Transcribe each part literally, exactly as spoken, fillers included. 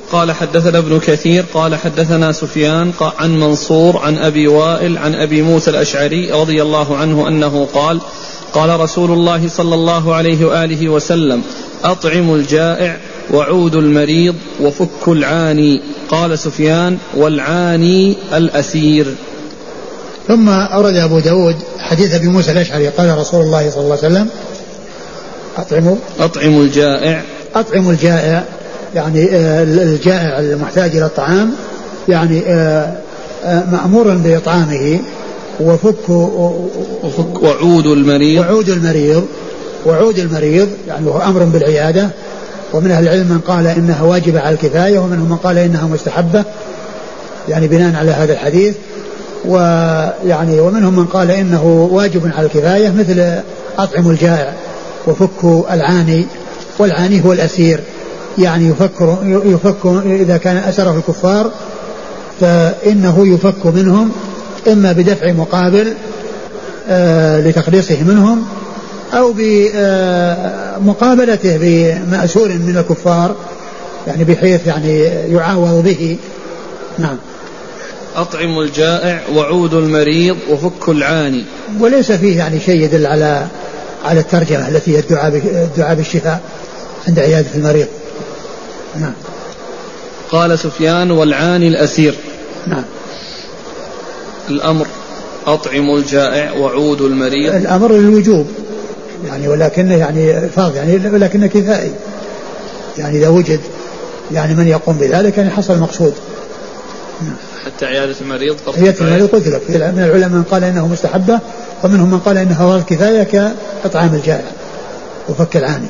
قال حدثنا ابن كثير قال حدثنا سفيان عن منصور عن أبي وائل عن أبي موسى الأشعري رضي الله عنه أنه قال قال رسول الله صلى الله عليه وآله وسلم أطعموا الجائع وعودوا المريض وفكوا العاني. قال سفيان والعاني الأسير. ثم أورد أبو داود حديث أبي موسى الأشعري قال رسول الله صلى الله عليه وسلم أطعموا أطعموا الجائع أطعموا الجائع يعني الجائع المحتاج إلى الطعام يعني مأمور بإطعامه وفك وفك وعود المريض وعود المريض وعود المريض يعني هو أمر بالعيادة. ومن أهل العلم من قال إنها واجبة على الكفاية ومنهم من قال إنها مستحبة يعني بناء على هذا الحديث. ويعني ومنهم من قال إنه واجب على الكفاية مثل أطعم الجائع وفك العاني. والعاني هو الأسير يعني يفك يفك إذا كان أسره الكفار فإنه يفك منهم إما بدفع مقابل آه لتخليصه منهم أو بمقابلته بمأسور من الكفار يعني بحيث يعني يعاوض به. نعم. أطعم الجائع وعود المريض وفك العاني. وليس فيه يعني شيء يدل على على الترجمة التي هي الدعاء بالشفاء عند عيادة المريض. نعم. قال سفيان والعاني الأسير. نعم. الأمر أطعم الجائع وعود المريض الأمر للوجوب يعني ولكن يعني فرض يعني ولكن كفائي يعني إذا وجد يعني من يقوم بذلك يعني حصل المقصود. حتى عيادة المريض عيادة المريض قلت لك من العلماء من قال إنه مستحبة ومنهم من قال إنها فرض كفاية كإطعام الجائع وفك العاني.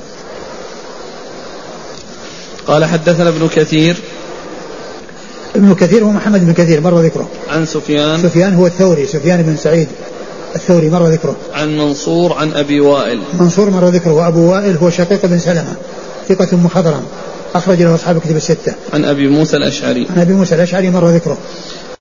قال حدثنا ابن كثير. ابن كثير هو محمد بن كثير مر ذكره. عن سفيان. سفيان هو الثوري سفيان بن سعيد الثوري مر ذكره. عن منصور عن أبي وائل. منصور مر ذكره. وأبو وائل هو شقيق بن سلمة ثقة مخضرم أخرج له أصحاب كتب الستة. عن أبي موسى الأشعري. عن أبي موسى الأشعري مر ذكره.